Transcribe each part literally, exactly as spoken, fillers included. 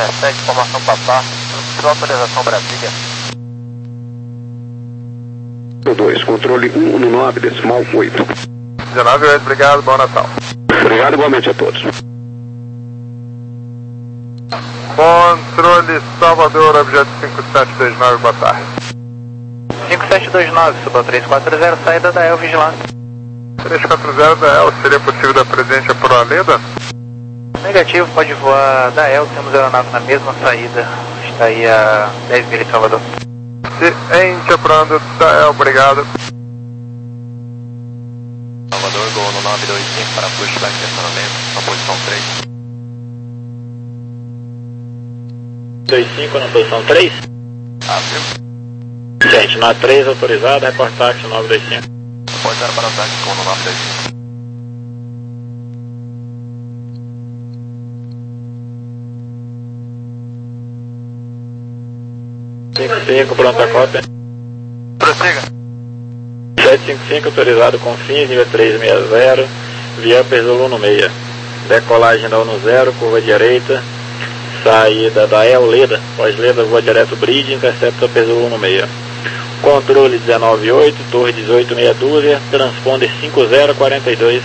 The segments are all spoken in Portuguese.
sete, informação Papá, sua autorização Brasília. dois, controle um um nove, decimal oito. dezenove oito, obrigado, bom Natal. Obrigado igualmente a todos. Controle Salvador, objeto cinco sete dois nove, boa tarde. cinco sete dois nove, suba três quatro zero, saída da E L, vigilância. três quatro zero da E L, seria possível dar presente a Proaleda? Negativo, pode voar da E L, temos aeronave na mesma saída, está aí a dez milhas de Salvador. Ciente, a Proaleda da E L, obrigado. Salvador, Gol no nove dois cinco para pushback de estacionamento, na posição três. dois cinco na posição três? Afirma. Gente, na três autorizada, reporte táxi nove dois cinco. Pode dar para o táxi com o nove dois cinco. cinco cinco, pronta cópia. Prossiga. sete cinco cinco, autorizado com fins, nível três seis zero, via Perzolo no meia. Decolagem da ONU zero, curva direita, saída da E L Leda, pós-Leda, voa direto bridge, intercepta Perzolo no meia. Controle dezenove oito, torre dezoito meia dúzia, transponder cinco zero quatro dois.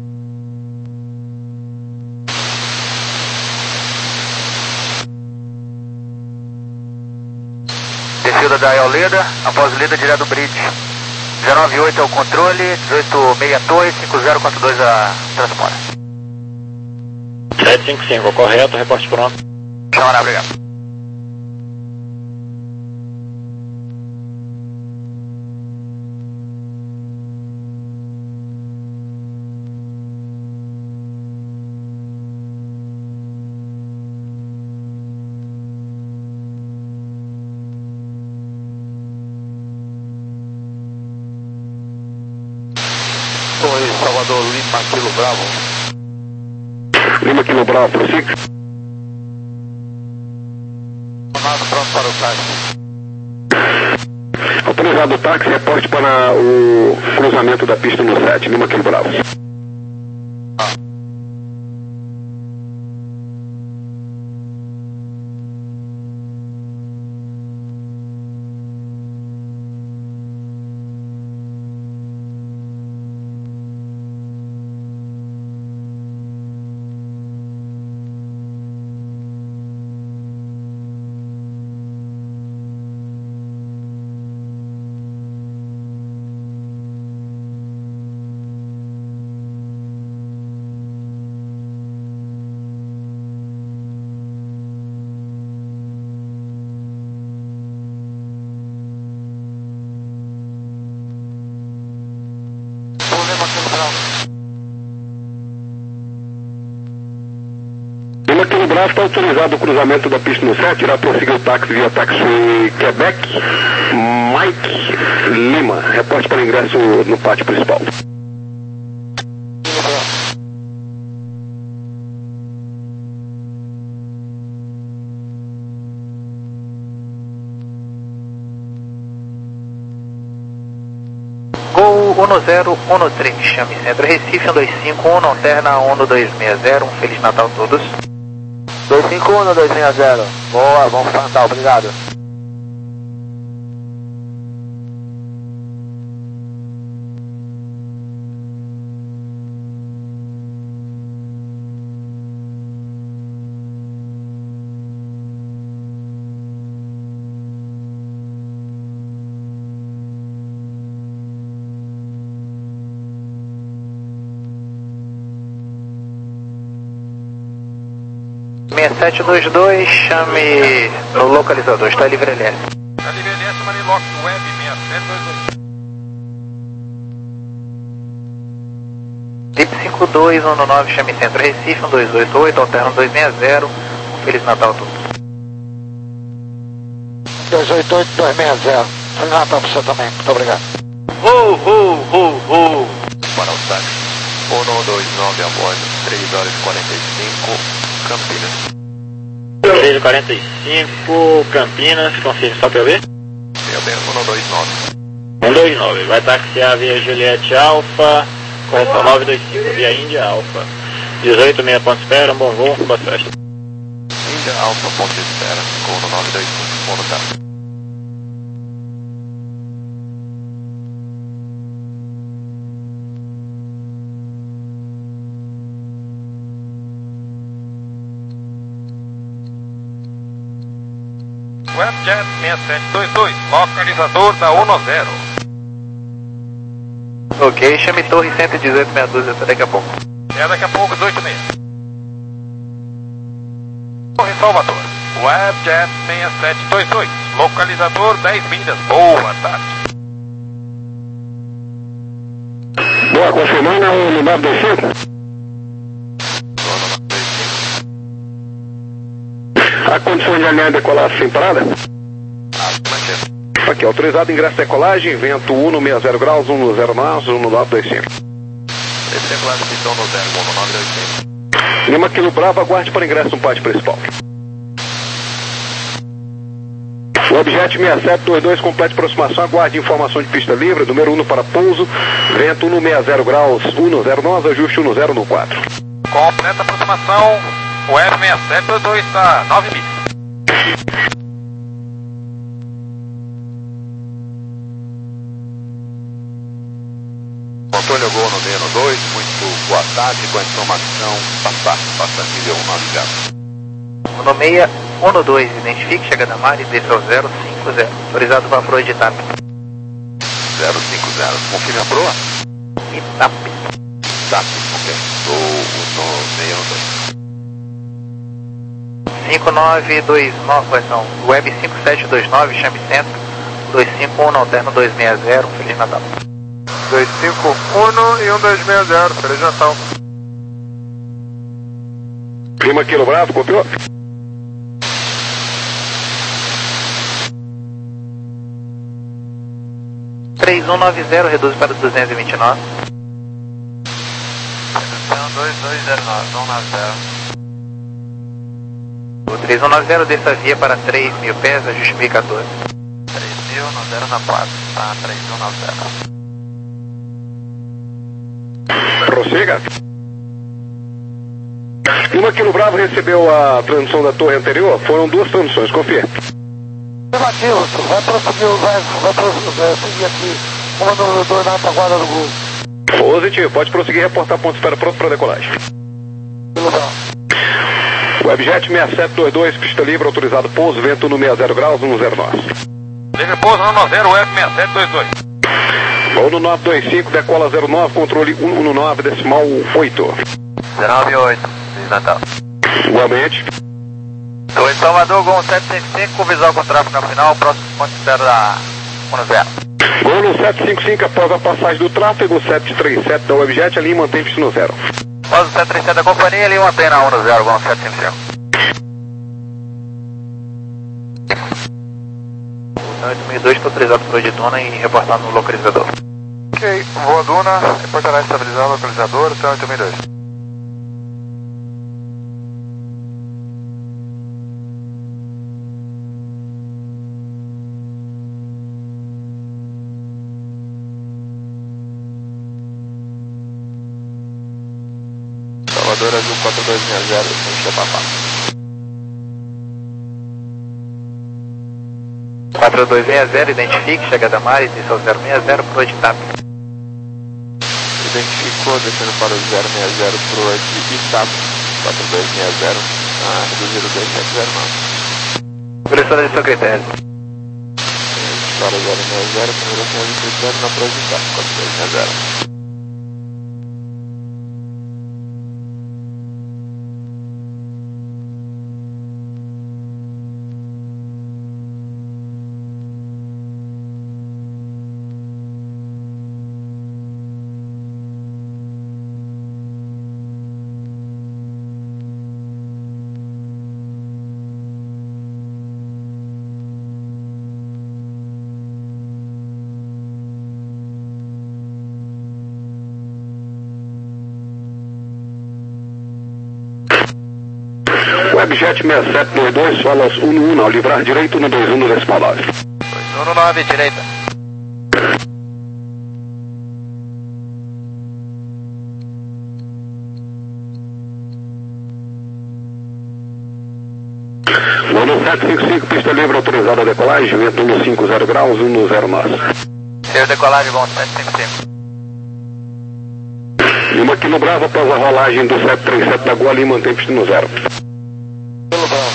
Descida da E L Leda, após Leda direto bridge. dezenove oito é o controle, dezoito meia torre, cinco zero quatro dois a transponder. sete cinco cinco, correto, reporte pronto. Chama, obrigado. Oi, Salvador, Lima, Kilo Bravo. Lima Kilo Bravo, prossiga. Nada pronto para o táxi. Autorizado o táxi, reporte para o cruzamento da pista no sete, Lima Kilo Bravo. Lima Kilo Bravo está autorizado o cruzamento da pista no sete, irá prosseguir o táxi via táxi Quebec, Mike Lima, reporte para ingresso no pátio principal. Gol um zero um três, chame centro Recife, um dois cinco um, alterna um dois seis zero, um Feliz Natal a todos. dois cinco um, dois seis zero. Boa, vamos para Natal, obrigado. seis sete dois dois, chame no localizador, está livre L S. Está livre L S, Manilox, Web seis sete dois dois. D I P cinco dois um nove, chame centro Recife, um dois oito oito, alterna um dois seis zero, um Feliz Natal a todos. dois oito oito, dois seis zero. Feliz Natal para você também, muito obrigado. Ho, ho, ho, ho. Para o táxi. um dois nove a bordo, três horas e quarenta e cinco, Campinas. três e quarenta e cinco, Campinas, confirme só para eu ver. Meu bem, um dois nove. um dois nove, vai taxiar via Juliette Alfa, correção nove dois cinco via Índia Alfa. dezoito meia ponto espera, um bom voo, boa festa. Índia, Alfa, ponto de espera, com o nove dois cinco, ponto tá. Webjet seis sete dois dois, localizador da um zero. Ok, chame Torre cento e dezoito, meia dúzia, até daqui a pouco. É daqui a pouco, dezoito e meia. Torre Salvador, Webjet seis sete dois dois, localizador dez milhas, boa tarde. Boa, confirmando o nove dois cinco. A condição de alinhar e decolar sem parada? Aqui, autorizado ingresso de decolagem, vento um no sessenta graus, um no zero nove, um no nove dois cinco. Recebendo pistão no zero, um no nove dois cinco. Lima Kilo Bravo, aguarde para ingresso no pátio principal. O objeto seis sete dois dois, complete aproximação, aguarde informação de pista livre, número um para pouso, vento um no sessenta graus, um no zero nove, ajuste um no zero no quatro. Completa aproximação, o F seis sete dois dois está nove milhas. Controle Gol no Neno dois, muito boa tarde, com a informação, passar, passa nível um nove zero. No meia, um no dois, identifique, chegada a mar e desça ao zero cinco zero, autorizado para a proa de Itap. zero cinco zero, confirma a proa? Itap. Itap, ok, estou no meia no dois. cinco nove dois nove, não, Web cinco sete dois nove, chame centro, dois cinco um no alterno dois seis zero, Feliz Natal. dois cinco um e um dois seis zero, Feliz Natal. Lima Kilo Bravo, copiou? três um nove zero, reduz para duzentos e vinte e nove. dois dois zero nove, um nove zero. O três um nove zero, desça a via para três mil pés, ajuste mil e quatorze. três mil no zero na quatro, tá, três um nove zero. Prossiga. Lima Kilo Bravo recebeu a transmissão da torre anterior, foram duas transmissões, confia. Negativo, vai prosseguir, vai, vai prosseguir, vai seguir aqui, comando na retaguarda do Gol. Positivo, pode prosseguir e reportar ponto de espera pronto para decolagem. Webjet seis sete dois dois, pista livre, autorizado pouso, vento no sessenta graus, um no zero nove. Livre pouso no zero, Web seis sete dois dois. um no nove dois cinco, decola zero nove, controle um no nove, decimal oito. zero nove oito, Feliz Natal. Igualmente. Torre Salvador, Gol sete cinco cinco, visual com tráfego na final, próximo ponto de espera da um zero. Gol no sete cinco cinco, após a passagem do tráfego, sete três sete da Webjet, ali mantém pista no zero. Após o sete três sete da companhia, ali mantém na um zero, Gol sete cinco cinco. O oito seis dois está autorizado por Oditona e reportado no localizador. Ok, voa Duna, reportará estabilizar o localizador, até oito seis dois. Salvador Azul quatro dois seis zero, sem papá. quatro dois seis zero, identifique, chegada a mar e desça ao zero seis zero, proa de Itap. Identificou, descendo para o zero seis zero, proa de Itap, quatro dois seis zero, ah, reduzir o dois sete zero nove. Pressão de seu critério. Para o zero seis zero, configuração de critério na proa de Itap, quatro dois seis zero. Webjet seis sete dois dois, falas um no um, ao livrar direito no dois um no decimal nove. dois um no nove, direita. sete cinco cinco, pista livre autorizada a decolagem, vento um cinco zero graus, um zero nove. Senhor decolagem, bom, sete cinco cinco. Lima Kilo Bravo após a rolagem do sete três sete da Gol e mantém pista no zero. Kilo Bravo.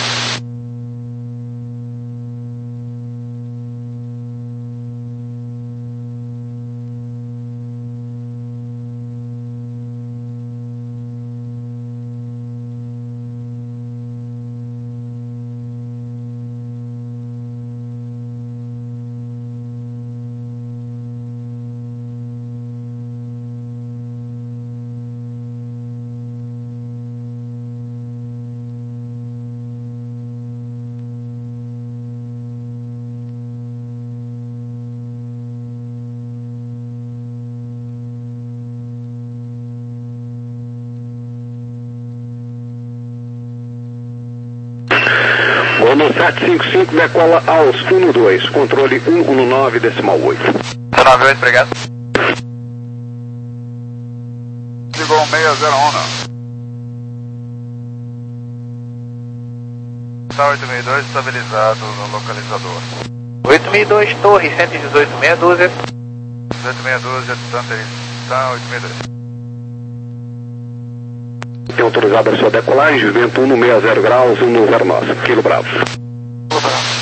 Gol no sete cinco cinco, decola aos um dois, controle um um nove decimal oito. nove oito, obrigado. Ligou seis zero um. Tá oito seis dois estabilizado no localizador. oito seis dois, torre, cento e dezoito, meia dúzia. dezoito meia dúzia, tá oito seis dois. Tem autorizado a sua decolagem, vento um seis zero graus, um zero nove, Kilo Bravo. Kilo Bravo.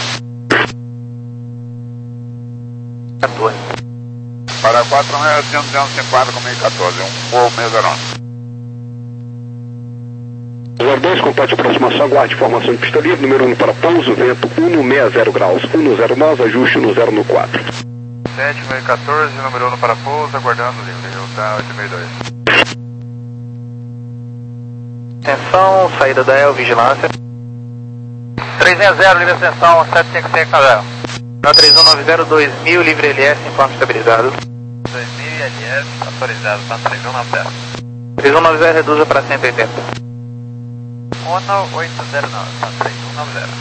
quatorze. Para quatro seis zero zero cinco quatro com meio quatorze, um voo seis zero um. zero dois, complete aproximação, aguarde informação de pista livre, número um para pouso, vento um seis zero graus, um zero nove, ajuste um zero no quatro. sete meio quatorze, número um para pouso, aguardando livre, tá oito seis dois. Atenção, saída da E L, vigilância. três seis zero, livre ascensão, sete cinco cinco na zero. três um nove zero, dois mil, livre L S, informe estabilizado. dois mil e L S, autorizado, tá três um nove zero. três um nove zero, reduza para cento e oitenta. um oito zero nove, tá três um nove zero.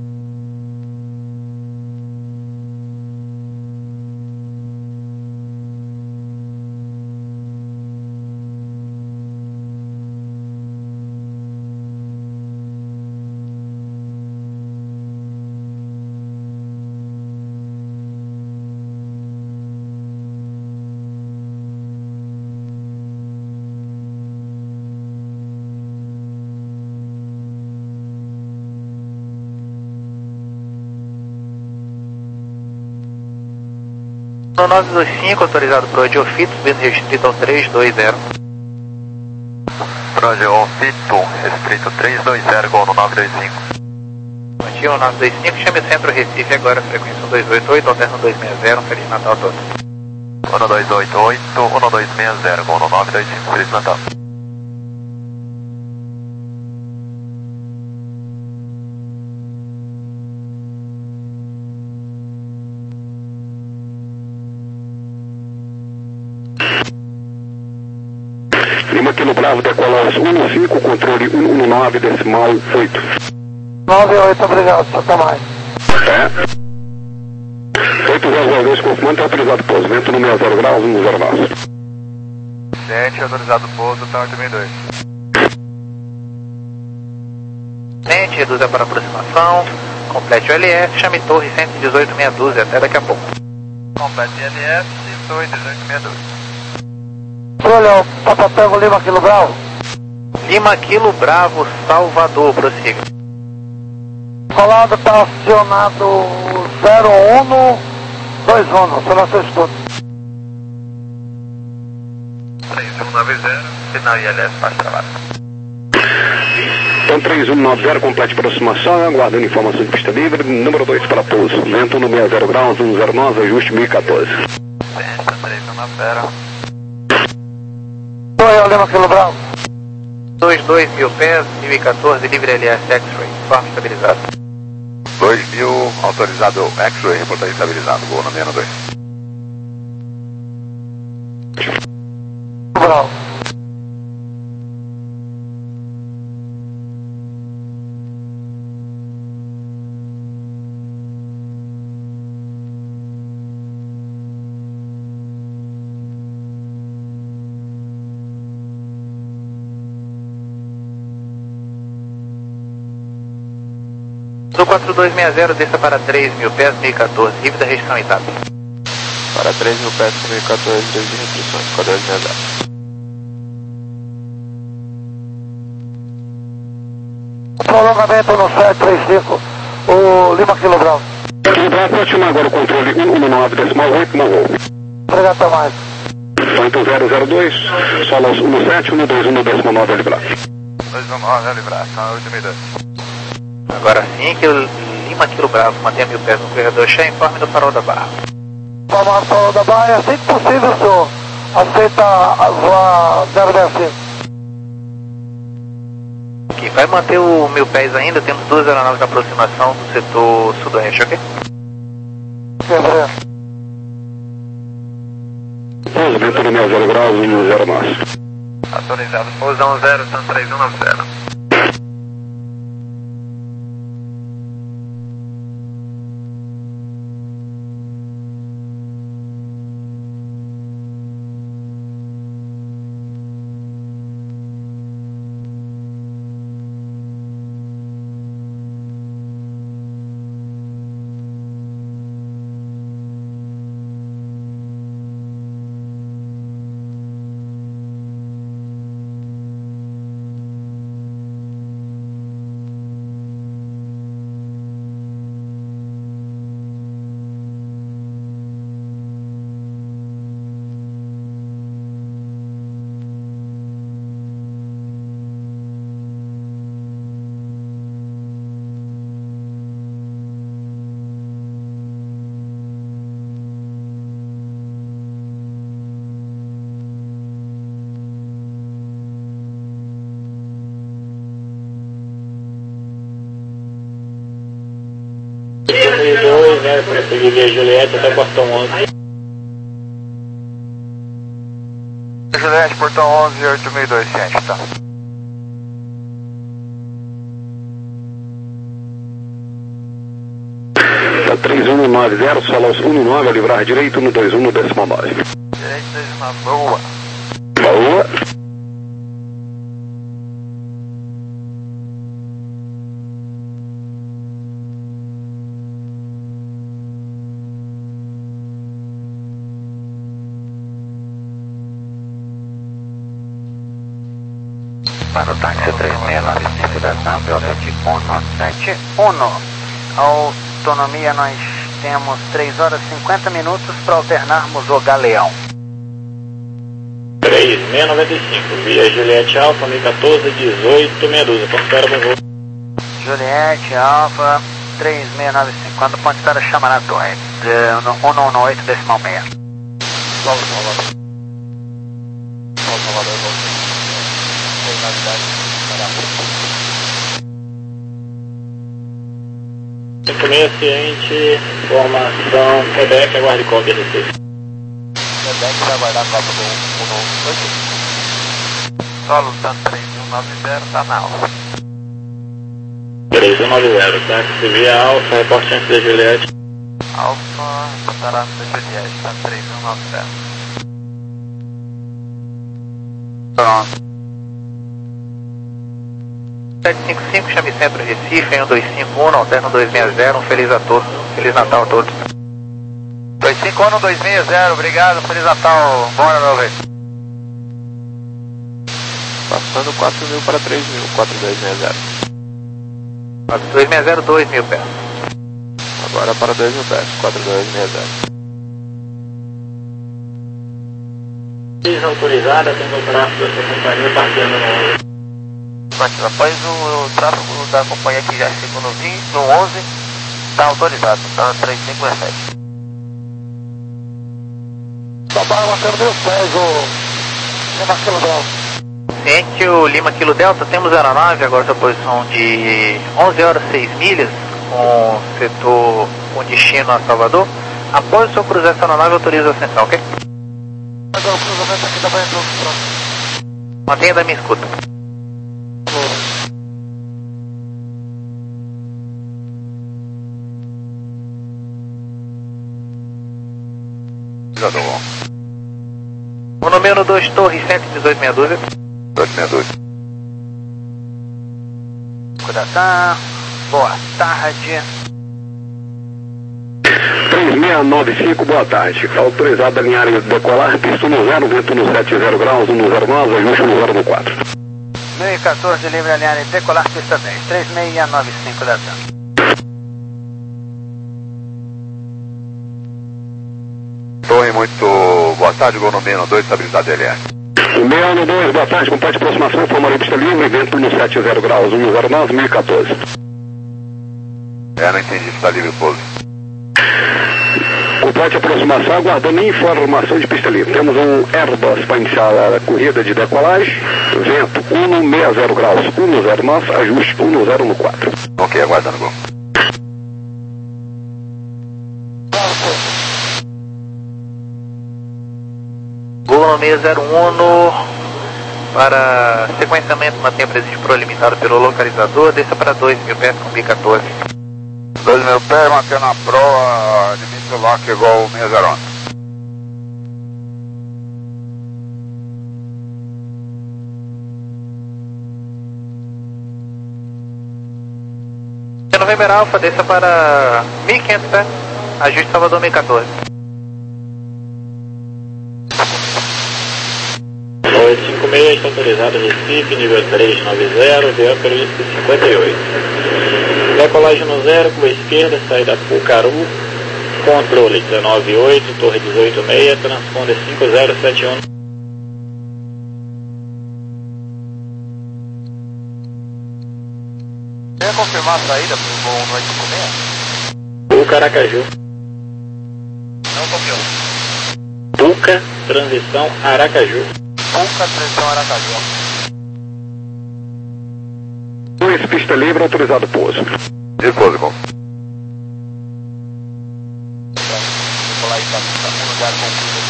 nove dois cinco, autorizado para o Adiofito, subindo restrito ao três dois zero. Adiofito, restrito três dois zero, gol no nove dois cinco. Mantinha o nove dois cinco, chame o centro Recife agora, frequência um dois oito oito, alterno dois seis zero, um Feliz Natal a todos. um dois oito oito, um dois seis zero, gol no nove dois cinco, Feliz Natal. Lima Kilo Bravo, decola aos um cinco, controle um um nove, decimal oito. nove oito, obrigado, Santa mais. É. oito zero zero dois, confirmando, autorizado pouso, vento no seis zero graus, um zero nove. sete, autorizado pouso, tá oito seis dois. Tente, reduza para aproximação, complete o L S, chame torre cento e dezoito, meia dúzia, até daqui a pouco. Complete L S, torre dezoito seis dois. Olha, Papatango Lima Kilo Bravo. Lima Kilo Bravo, Salvador, prossiga. Colado está acionado zero um dois um, será seu estudo. três um nove zero, sinal I L S, faz trabalho. Então três um nove zero, complete aproximação, aguardando informação de pista livre, número dois para pouso, vento no seis zero graus, um zero nove, ajuste mil e quatorze. Tenta, três um nove zero. Oi, Lima Kilo Bravo. dois dois mil pés, mil e quatorze, livre L S X-Ray, informe estabilizado. dois mil, autorizado X-Ray, reportagem estabilizado, gol no menos dois. Bravo. Do quatro dois seis zero, desça para três mil pés, mil e quatorze, R I V da região Itap. Para três mil pés com mil e quatorze, três de restrições, quatro dois seis zero. Prolongamento no sete três cinco, o Lima Kilo Bravo. Kilo Bravo, pode chamar agora o controle um um nove decimal oito, Mongol. Obrigado, até mais. Então zero zero dois, solos um sete, um dois um decimal nove, L Bravo. dois um nove, L Bravo, oito mil e dois. Agora sim que o Lima Kilo Bravo mantenha mil pés no corredor cheio, informe do farol da Barra. Vamos ao farol da Barra, assim que possível, senhor. Aceita a voar zero seis cinco. Ok, vai manter o mil pés ainda, temos duas aeronaves de aproximação do setor sudoeste, ok? Quebrei. Pouso, vento no zero graus, um zero nove. Autorizado, pouso um zero, Sun três um nove zero. dois, né, para seguir via Juliette até Portão onze. Juliette, Portão onze, oito mil e dois, ciente, tá? Tá três um nove zero, solos um nove, a livrar direito no dois um no decimal nove. Direito, dois um, boa. Boa. Para o táxi três seis nove cinco da TAM, Violete um sete um. A autonomia nós temos três horas e cinquenta minutos para alternarmos o Galeão. três seis nove cinco, via Juliette Alfa, mil e quatorze, dezoito, Medusa, ponto espera para voo. Juliette Alfa, três seis nove cinco, quando ponto espera chama na torre, um um oito decimal seis. Salve, Salvador. Salve, Salvador. cinco seis ciente, formação Quebec, aguarde cópia do Recife. Quebec vai aguardar a cópia do um um oito. Solo Sun três um nove zero, tá na alfa. três um nove zero, táxi via Alfa, reporte antes da Juliette. Alfa, estará no Juliette, tá três um nove zero. Pronto. sete cinco cinco, chame centro Recife, em um dois cinco um, alterno dois seis zero, um Feliz a todos, Feliz Natal a todos. dois cinco um, dois seis zero, obrigado, Feliz Natal, bora meu velho. Passando quatro mil para três mil, quatro dois seis zero. dois seis zero, dois mil pés. Agora para dois mil pés, quatro dois seis zero. Autorizada, tendo o tráfego da sua companhia partindo no onze. Após o, o tráfego da companhia que já chegou no vinte, no onze, está autorizado, tá três cinco sete. Tá bom, mantendo meus pés, o Lima Kilo Bravo. Ciente o Lima Kilo Delta, temos aeronave, agora sua posição de onze horas e seis milhas, com setor com destino a Salvador. Após o seu cruzar essa aeronave, autoriza a ascensão, ok? Agora o cruzamento aqui também é todo pronto. Mantenha da minha escuta. O número dois, Torre cento e dezoito, meia dúzia. dois seis dois. Cuidação. boa tarde. três seis nove cinco, boa tarde. Autorizado a alinhar e decolar, pista no zero, vento no sete zero graus, no zero nove, ajuste no zero no quatro. mil e quatorze, livre alinhar e decolar, pista dez, três seis nove cinco da TAM. Torre, muito boa tarde, gol no meio dois, estabilidade L R. O meio dois, boa tarde, complete aproximação, formaria pista livre, vento no sete zero graus, no zero nove, mil e quatorze. É, não entendi, está livre o pouso. Complete aproximação, aguardando informação de pista livre. Temos um Airbus para iniciar a corrida de decolagem, vento um no sessenta graus, um no zero nove, ajuste um no zero no quatro. Ok, aguardando gol. Gol no seis zero um no... Para sequenciamento, mantenha presente prolimitado pelo localizador, desça para dois mil pés com B quatorze. dois mil pés, mantendo a proa, limite o lock igual o seis zero um. November Alpha, desça para mil e quinhentos pés, ajuste Salvador mil e quatorze. oito cinco seis, está autorizado Recife, nível três nove zero, V A pelo I C cinquenta e oito. Decolagem no zero, com a esquerda, saída Pucaru, controle dezenove oito, torre dezoito seis, transponder cinco zero sete um. Quer confirmar a saída para o voo no oito cinco seis? Puca Aracaju. Não copiou. Puca, transição Aracaju. Puca, transição Aracaju. dois, pista livre, autorizado pouso. De pouso, gol. Vou lá e tá no lugar concluído.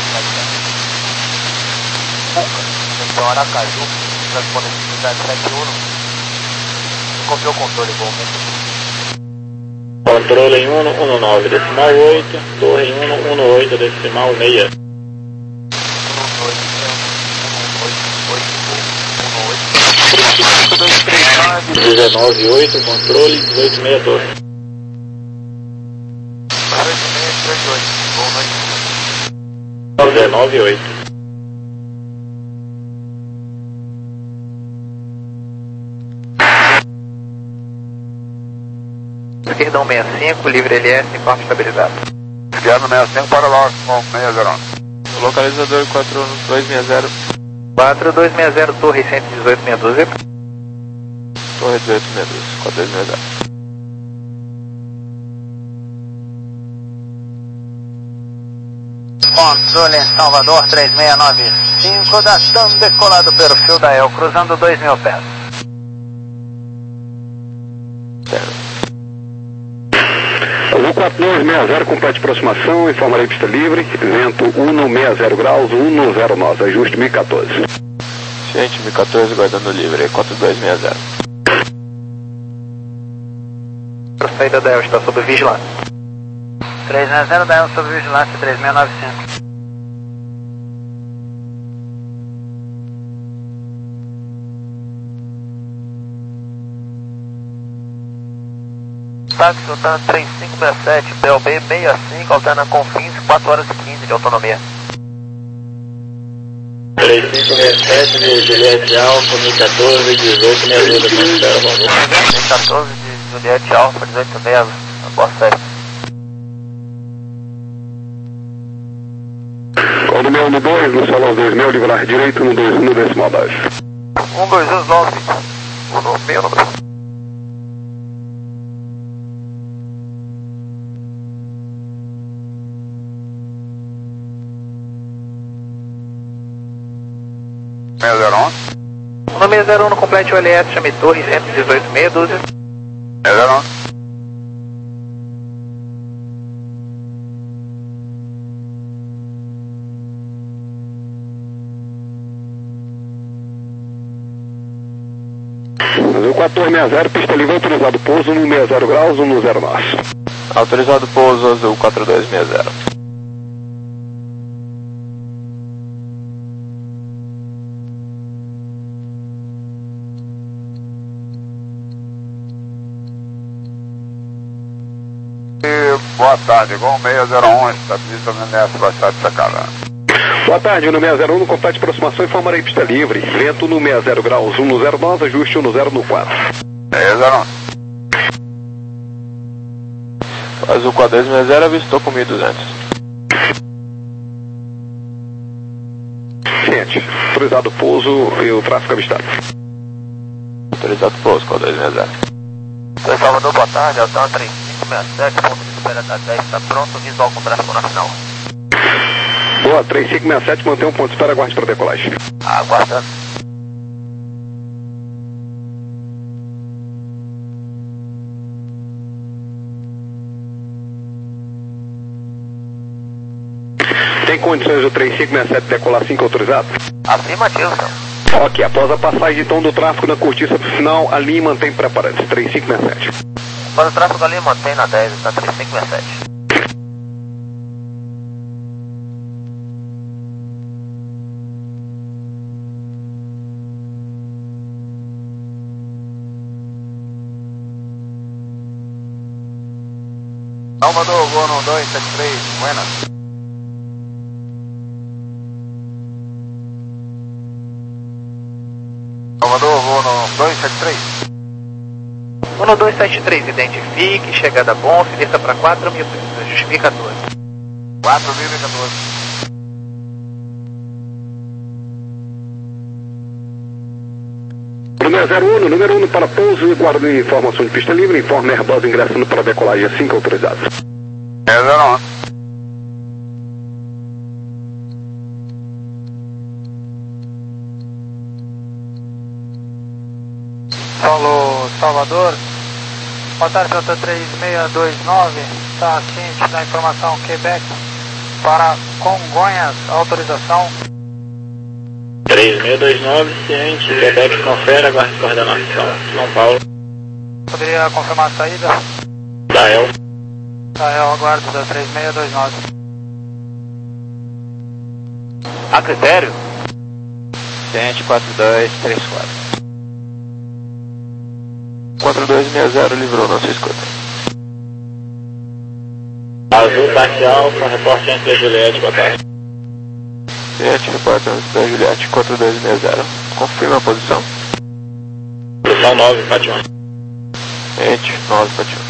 Puca, transição Aracaju, transponder cinco zero sete um. Copiou o controle, bom. Controle em um um nove, decimal oito, torre em um um oito, decimal seis. dezenove oito, controle dezoito seis, torre. dezenove oito. Esquerdão sessenta e cinco, livre L S, informe estabilizado. Esquerdo sessenta e cinco, para lá com seis zero um. Localizador quatro dois seis zero. quatro dois seis zero, torre cento e dezoito seis doze. Torre dezoito seis doze, quatro dois seis zero. Controle em Salvador três seis nove cinco da TAM, decolado perfil da El, cruzando dois mil pés. O quatro dois seis zero, complete aproximação, informarei pista livre, vento um no sessenta graus, um no zero nove, ajuste mil e quatorze. Gente, mil e quatorze, guardando livre, quatro dois seis zero. A saída da El está sob vigilância. três seis zero da El sob vigilância, três seis nove cinco. Táxi Sultana três cinco seis sete, B L B sessenta e cinco, alterna Confins, quatro horas e quinze de autonomia. três cinco seis sete, Juliette Alfa, mil e quatorze, dezoito seis dois, espera, vamos. mil e quatorze de Juliette Alfa, dezoito seis, boa série. Qual do meu no dois, no salão dois mil, livrar direito no dois um, decimal dez. um dois dois nove, o no meu número. seis zero um. O nome zero um no complete o L S, chame torre cento e dezoito seis doze. seis zero um. O quatro dois seis zero, pista livre, autorizado pouso no sessenta graus, um no zero nove. Autorizado pouso azul quatro dois seis zero. Boa tarde, Gol seis zero um, estabiliza o M S Baixada de Sacarana. Boa tarde, no seis zero um, no complete de aproximação, informarei pista livre. Vento no sessenta graus, um no zero nove, ajuste um no zero no quatro. seis zero um. Azul quatro dois seis zero, avistou com mil e duzentos. Ciente, autorizado o pouso e o tráfego avistado. Autorizado o pouso, quatro dois seis zero. Oi, Salvador, boa tarde, Altan três cinco seis sete, ponto de espera da dez, está pronto, visual com tráfego nacional. Boa, três cinco seis sete, mantém um ponto de espera, aguarde para decolagem. Aguardando. Tem condições do três cinco seis sete decolar cinco autorizado? Afirmativo, senhor. Ok, após a passagem então do tráfego na cortiça final, a linha mantém preparante, três cinco seis sete. Para o tráfego ali, mantém na dez, está três cinco seis sete. Salvador, voo no dois sete três, buenas. Salvador, voo no dois sete três. Voo no dois sete três, identifique, chegada bom, se desça para quatro mil, justifique quatorze. quatro mil e quatorze. Número zero um, número um para pouso e guarda de informação de pista livre, informe Airbus ingressando para decolagem cinco autorizado. seis zero um. Paulo Salvador, boa tarde, Delta três seis dois nove, está ciente da informação Quebec para Congonhas, autorização. três seis dois nove, ciente, Quebec confere, aguarde coordenação, São Paulo. Poderia confirmar a saída? Dael. Dael, aguardo da três seis dois nove. A critério? Ciente quatro dois três quatro. quatro dois seis zero livrou nossa escuta. Azul Táxi Alfa, reporte antes da Juliette, boa tarde. Ciente, repórter da Juliette quatro dois seis zero. Confirma a posição. Posição nove, Fátima. Ciente, nove, Fátima.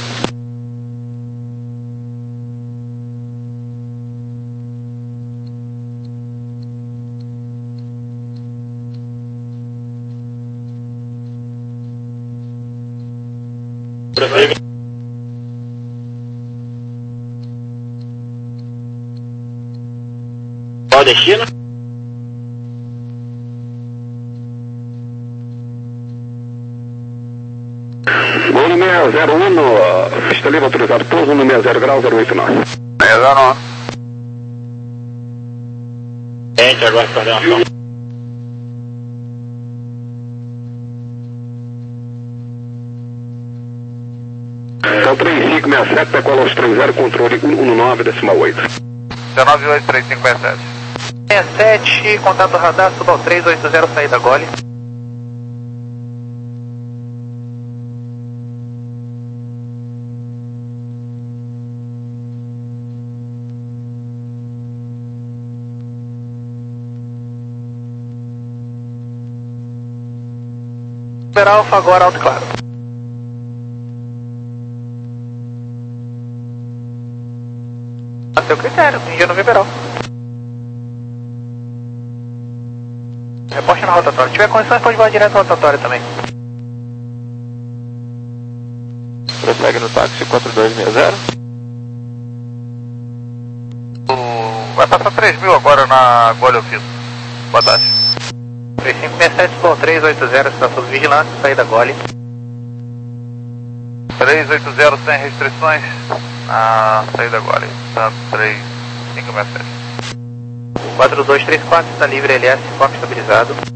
Prossiga. Qual o destino? Voo no seis zero um, no pista livre autorizado pouso no sessenta graus, zero oito nove. seis zero um. Ciente, aguarde coordenação. Então três cinco seis sete, decola aos três zero, controle cento e nove, decimal oito. dezenove oito três cinco seis sete. sessenta e sete, contato radar, suba ao três oito zero, saída Gole. Super Alfa, agora alto e claro. A seu critério, engenho Viberal. Reporte na rotatória. Se tiver condições, pode voar direto à rotatória também. Prossegue no táxi quatro dois seis zero. Vai passar três mil agora na Gole Office. Boa tarde. três cinco seis sete, por três oito zero, estação de vigilância, saída Gole. três oito zero sem restrições. Na saída Gole. Tá três cinco seis sete. quatro dois três quatro, está livre L S, foco estabilizado.